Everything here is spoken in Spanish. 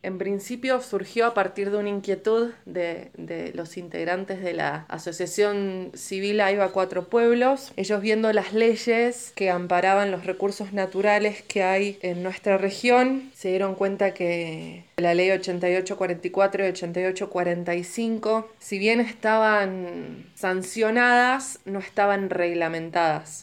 En principio surgió a partir de una inquietud de los integrantes de la Asociación Civil AIBA Cuatro Pueblos. Ellos, viendo las leyes que amparaban los recursos naturales que hay en nuestra región, se dieron cuenta que la ley 8844 y 8845, si bien estaban sancionadas, no estaban reglamentadas.